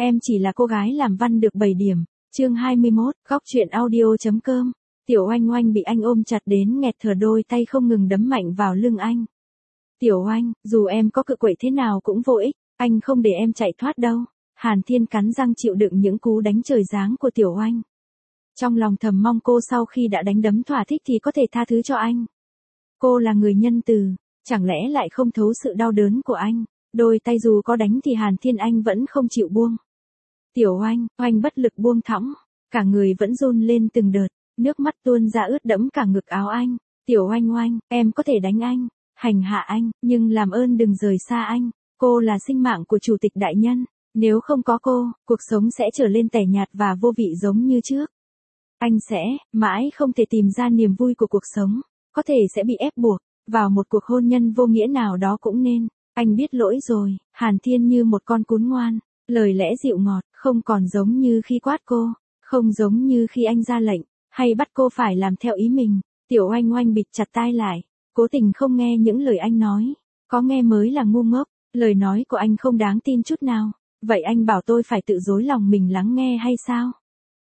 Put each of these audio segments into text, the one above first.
em chỉ là cô gái làm văn được 7 điểm. Chương 21, góc truyện audio.com. Tiểu Oanh Oanh bị anh ôm chặt đến nghẹt thở, đôi tay không ngừng đấm mạnh vào lưng anh. Tiểu Oanh, dù em có cự quậy thế nào cũng vô ích, anh không để em chạy thoát đâu. Hàn Thiên cắn răng chịu đựng những cú đánh trời giáng của Tiểu Oanh. Trong lòng thầm mong cô sau khi đã đánh đấm thỏa thích thì có thể tha thứ cho anh. Cô là người nhân từ, chẳng lẽ lại không thấu sự đau đớn của anh. Đôi tay dù có đánh thì Hàn Thiên anh vẫn không chịu buông. Tiểu Oanh, Oanh bất lực buông thõng, cả người vẫn run lên từng đợt, nước mắt tuôn ra ướt đẫm cả ngực áo anh. Tiểu Oanh Oanh, em có thể đánh anh, hành hạ anh, nhưng làm ơn đừng rời xa anh. Cô là sinh mạng của chủ tịch đại nhân, nếu không có cô, cuộc sống sẽ trở lên tẻ nhạt và vô vị giống như trước. Anh sẽ mãi không thể tìm ra niềm vui của cuộc sống, có thể sẽ bị ép buộc vào một cuộc hôn nhân vô nghĩa nào đó cũng nên. Anh biết lỗi rồi. Hàn Thiên như một con cún ngoan, lời lẽ dịu ngọt, không còn giống như khi quát cô, không giống như khi anh ra lệnh, hay bắt cô phải làm theo ý mình. Tiểu Oanh Oanh bịt chặt tai lại, cố tình không nghe những lời anh nói, có nghe mới là ngu ngốc, lời nói của anh không đáng tin chút nào. Vậy anh bảo tôi phải tự dối lòng mình lắng nghe hay sao?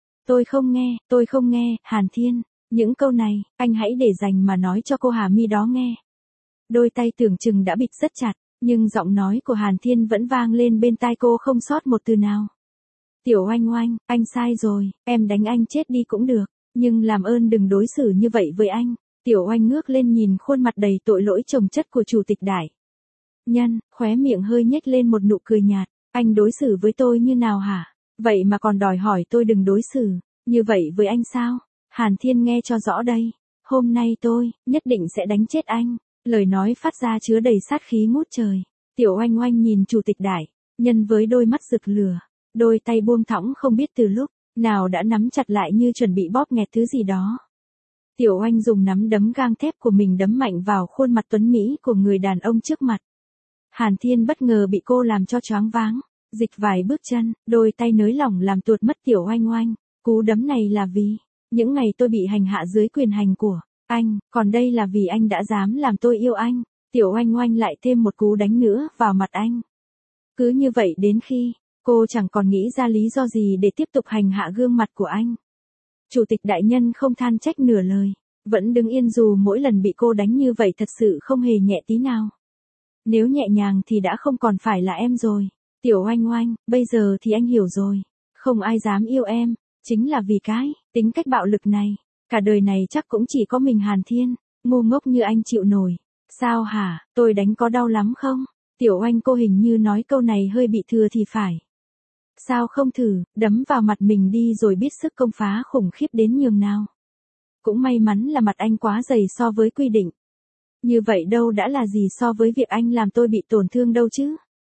Tôi không nghe, Hàn Thiên, những câu này, anh hãy để dành mà nói cho cô Hà Mi đó nghe. Đôi tay tưởng chừng đã bịt rất chặt, nhưng giọng nói của Hàn Thiên vẫn vang lên bên tai cô không sót một từ nào. Tiểu Oanh Oanh, anh sai rồi, em đánh anh chết đi cũng được, nhưng làm ơn đừng đối xử như vậy với anh. Tiểu Oanh ngước lên nhìn khuôn mặt đầy tội lỗi chồng chất của chủ tịch đại nhân, khóe miệng hơi nhếch lên một nụ cười nhạt. Anh đối xử với tôi như nào hả? Vậy mà còn đòi hỏi tôi đừng đối xử như vậy với anh sao? Hàn Thiên nghe cho rõ đây, hôm nay tôi nhất định sẽ đánh chết anh. Lời nói phát ra chứa đầy sát khí ngút trời. Tiểu Oanh Oanh nhìn chủ tịch đại nhân với đôi mắt rực lửa, đôi tay buông thõng không biết từ lúc nào đã nắm chặt lại như chuẩn bị bóp nghẹt thứ gì đó. Tiểu Oanh dùng nắm đấm gang thép của mình đấm mạnh vào khuôn mặt tuấn mỹ của người đàn ông trước mặt. Hàn Thiên bất ngờ bị cô làm cho choáng váng, dịch vài bước chân, đôi tay nới lỏng làm tuột mất Tiểu Oanh Oanh. Cú đấm này là vì những ngày tôi bị hành hạ dưới quyền hành của anh, còn đây là vì anh đã dám làm tôi yêu anh. Tiểu Oanh Oanh lại thêm một cú đánh nữa vào mặt anh. Cứ như vậy đến khi cô chẳng còn nghĩ ra lý do gì để tiếp tục hành hạ gương mặt của anh. Chủ tịch đại nhân không than trách nửa lời, vẫn đứng yên dù mỗi lần bị cô đánh như vậy thật sự không hề nhẹ tí nào. Nếu nhẹ nhàng thì đã không còn phải là em rồi. Tiểu Oanh Oanh, bây giờ thì anh hiểu rồi. Không ai dám yêu em, chính là vì cái tính cách bạo lực này. Cả đời này chắc cũng chỉ có mình Hàn Thiên, ngu ngốc như anh chịu nổi. Sao hả, tôi đánh có đau lắm không? Tiểu Oanh cô hình như nói câu này hơi bị thừa thì phải. Sao không thử, đấm vào mặt mình đi rồi biết sức công phá khủng khiếp đến nhường nào. Cũng may mắn là mặt anh quá dày so với quy định. Như vậy đâu đã là gì so với việc anh làm tôi bị tổn thương đâu chứ.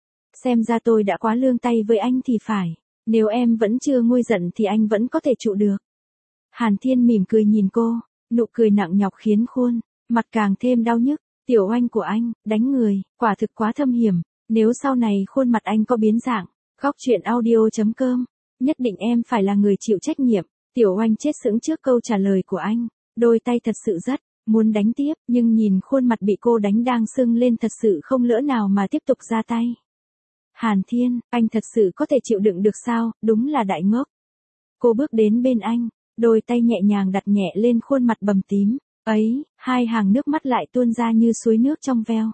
Xem ra tôi đã quá lương tay với anh thì phải. Nếu em vẫn chưa nguôi giận thì anh vẫn có thể trụ được. Hàn Thiên mỉm cười nhìn cô, nụ cười nặng nhọc khiến khuôn mặt càng thêm đau nhức. Tiểu Oanh của anh, đánh người, quả thực quá thâm hiểm. Nếu sau này khuôn mặt anh có biến dạng, góc truyện audio.com, nhất định em phải là người chịu trách nhiệm. Tiểu Oanh chết sững trước câu trả lời của anh, đôi tay thật sự rất muốn đánh tiếp, nhưng nhìn khuôn mặt bị cô đánh đang sưng lên thật sự không lỡ nào mà tiếp tục ra tay. Hàn Thiên, anh thật sự có thể chịu đựng được sao, đúng là đại ngốc. Cô bước đến bên anh, đôi tay nhẹ nhàng đặt nhẹ lên khuôn mặt bầm tím. Ấy, hai hàng nước mắt lại tuôn ra như suối nước trong veo.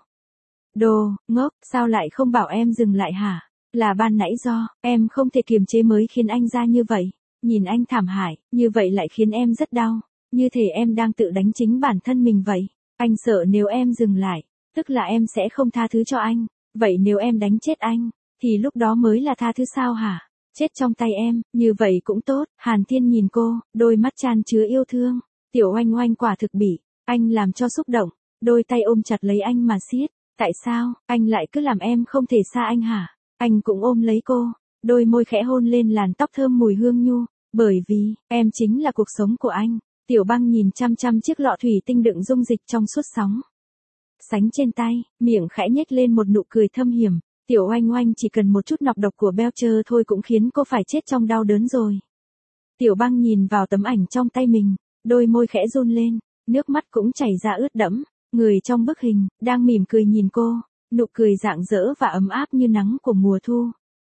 Đồ, ngốc, sao lại không bảo em dừng lại hả? Là ban nãy do em không thể kiềm chế mới khiến anh ra như vậy. Nhìn anh thảm hại, như vậy lại khiến em rất đau. Như thể em đang tự đánh chính bản thân mình vậy. Anh sợ nếu em dừng lại, tức là em sẽ không tha thứ cho anh. Vậy nếu em đánh chết anh, thì lúc đó mới là tha thứ sao hả? Chết trong tay em, như vậy cũng tốt. Hàn Thiên nhìn cô, đôi mắt chan chứa yêu thương. Tiểu Oanh Oanh quả thực bị anh làm cho xúc động, đôi tay ôm chặt lấy anh mà siết. Tại sao, anh lại cứ làm em không thể xa anh hả? Anh cũng ôm lấy cô, đôi môi khẽ hôn lên làn tóc thơm mùi hương nhu. Bởi vì, em chính là cuộc sống của anh. Tiểu Băng nhìn chăm chăm chiếc lọ thủy tinh đựng dung dịch trong suốt sóng sánh trên tay, miệng khẽ nhếch lên một nụ cười thâm hiểm. Tiểu Oanh Oanh chỉ cần một chút nọc độc của Belcher thôi cũng khiến cô phải chết trong đau đớn rồi. Tiểu Băng nhìn vào tấm ảnh trong tay mình, đôi môi khẽ run lên, nước mắt cũng chảy ra ướt đẫm. Người trong bức hình đang mỉm cười nhìn cô, nụ cười rạng rỡ và ấm áp như nắng của mùa thu.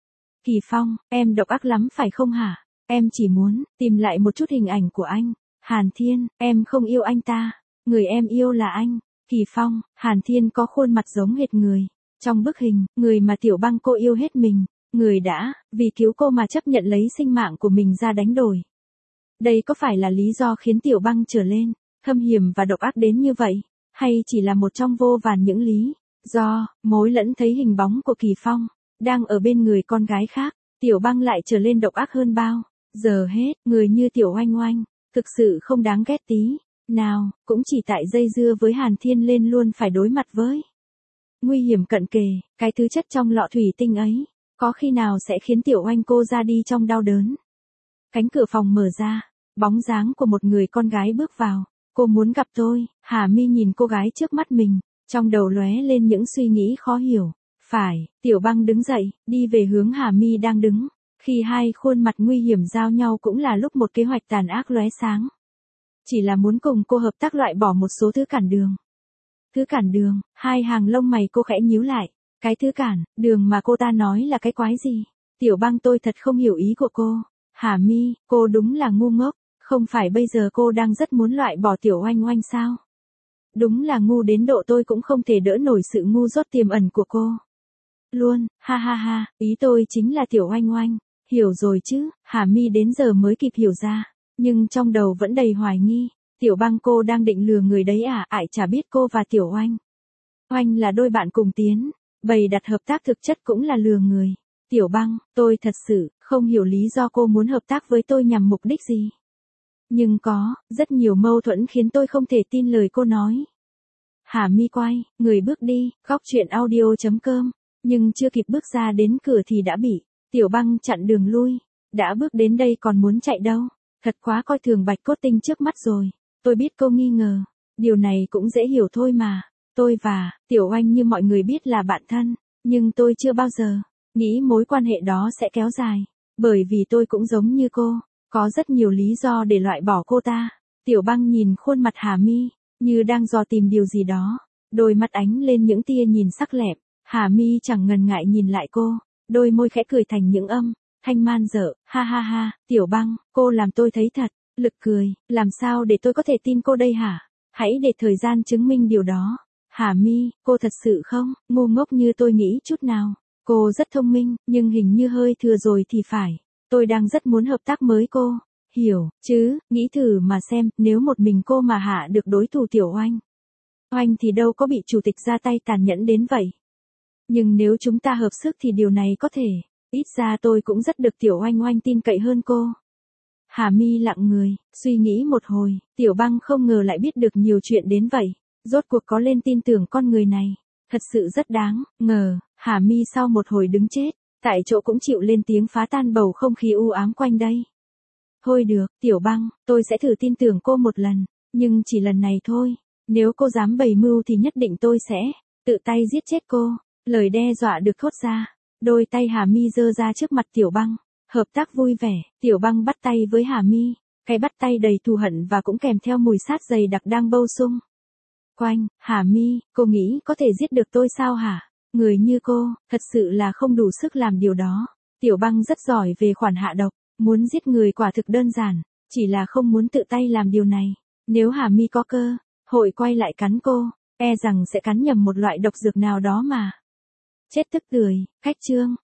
Kỳ Phong, em độc ác lắm phải không hả? Em chỉ muốn tìm lại một chút hình ảnh của anh. Hàn Thiên, em không yêu anh ta. Người em yêu là anh. Kỳ Phong, Hàn Thiên có khuôn mặt giống hệt người. Trong bức hình, người mà Tiểu Băng cô yêu hết mình. Người đã, vì cứu cô mà chấp nhận lấy sinh mạng của mình ra đánh đổi. Đây có phải là lý do khiến Tiểu Băng trở lên thâm hiểm và độc ác đến như vậy? Hay chỉ là một trong vô vàn những lý do mối lẫn thấy hình bóng của Kỳ Phong đang ở bên người con gái khác, Tiểu Băng lại trở lên độc ác hơn bao giờ hết. Người như Tiểu Oanh Oanh thực sự không đáng ghét tí nào, cũng chỉ tại dây dưa với Hàn Thiên lên luôn phải đối mặt với nguy hiểm cận kề. Cái thứ chất trong lọ thủy tinh ấy có khi nào sẽ khiến Tiểu Oanh cô ra đi trong đau đớn. Cánh cửa phòng mở ra, bóng dáng của một người con gái bước vào. Cô muốn gặp tôi. Hà Mi nhìn cô gái trước mắt mình, trong đầu lóe lên những suy nghĩ khó hiểu. Phải, Tiểu Băng đứng dậy, đi về hướng Hà Mi đang đứng. Khi hai khuôn mặt nguy hiểm giao nhau cũng là lúc một kế hoạch tàn ác lóe sáng. Chỉ là muốn cùng cô hợp tác loại bỏ một số thứ cản đường. Thứ cản đường, hai hàng lông mày cô khẽ nhíu lại. Cái thứ cản đường mà cô ta nói là cái quái gì? Tiểu Băng, tôi thật không hiểu ý của cô. Hà Mi, cô đúng là ngu ngốc. Không phải bây giờ cô đang rất muốn loại bỏ Tiểu Oanh Oanh sao? Đúng là ngu đến độ tôi cũng không thể đỡ nổi sự ngu dốt tiềm ẩn của cô. Luôn, ha ha ha, ý tôi chính là Tiểu Oanh Oanh. Hiểu rồi chứ, Hà Mi đến giờ mới kịp hiểu ra. Nhưng trong đầu vẫn đầy hoài nghi. Tiểu Băng, cô đang định lừa người đấy à? Ải chả biết cô và Tiểu Oanh Oanh là đôi bạn cùng tiến. Bày đặt hợp tác thực chất cũng là lừa người. Tiểu Băng, tôi thật sự không hiểu lý do cô muốn hợp tác với tôi nhằm mục đích gì. Nhưng có rất nhiều mâu thuẫn khiến tôi không thể tin lời cô nói. Hà Mi quay người bước đi. Góc truyện audio.com. Nhưng chưa kịp bước ra đến cửa thì đã bị Tiểu Băng chặn đường lui. Đã bước đến đây còn muốn chạy đâu? Thật quá coi thường Bạch Cốt Tinh trước mắt rồi. Tôi biết cô nghi ngờ. Điều này cũng dễ hiểu thôi mà. Tôi và Tiểu Oanh như mọi người biết là bạn thân. Nhưng tôi chưa bao giờ nghĩ mối quan hệ đó sẽ kéo dài. Bởi vì tôi cũng giống như cô. Có rất nhiều lý do để loại bỏ cô ta. Tiểu Băng nhìn khuôn mặt Hà Mi, như đang dò tìm điều gì đó. Đôi mắt ánh lên những tia nhìn sắc lẹm. Hà Mi chẳng ngần ngại nhìn lại cô. Đôi môi khẽ cười thành những âm thanh man dợ. Ha ha ha, Tiểu Băng, cô làm tôi thấy thật lực cười. Làm sao để tôi có thể tin cô đây hả? Hãy để thời gian chứng minh điều đó. Hà Mi, cô thật sự không ngu ngốc như tôi nghĩ chút nào. Cô rất thông minh, nhưng hình như hơi thừa rồi thì phải. Tôi đang rất muốn hợp tác với cô. Hiểu, chứ, nghĩ thử mà xem, nếu một mình cô mà hạ được đối thủ Tiểu Oanh Oanh thì đâu có bị chủ tịch ra tay tàn nhẫn đến vậy. Nhưng nếu chúng ta hợp sức thì điều này có thể. Ít ra tôi cũng rất được Tiểu Oanh Oanh tin cậy hơn cô. Hà Mi lặng người, suy nghĩ một hồi. Tiểu Băng không ngờ lại biết được nhiều chuyện đến vậy. Rốt cuộc có lên tin tưởng con người này. Thật sự rất đáng ngờ. Hà Mi sau một hồi đứng chết tại chỗ cũng chịu lên tiếng phá tan bầu không khí u ám quanh đây. Thôi được, Tiểu Băng, tôi sẽ thử tin tưởng cô một lần. Nhưng chỉ lần này thôi. Nếu cô dám bày mưu thì nhất định tôi sẽ tự tay giết chết cô. Lời đe dọa được thốt ra. Đôi tay Hà Mi giơ ra trước mặt Tiểu Băng. Hợp tác vui vẻ. Tiểu Băng bắt tay với Hà Mi. Cái bắt tay đầy thù hận và cũng kèm theo mùi sát dày đặc đang bâu xung quanh. Hà Mi, cô nghĩ có thể giết được tôi sao hả? Người như cô, thật sự là không đủ sức làm điều đó. Tiểu Băng rất giỏi về khoản hạ độc. Muốn giết người quả thực đơn giản. Chỉ là không muốn tự tay làm điều này. Nếu Hà Mi có cơ hội quay lại cắn cô, e rằng sẽ cắn nhầm một loại độc dược nào đó mà chết tức tưởi. Khách chương.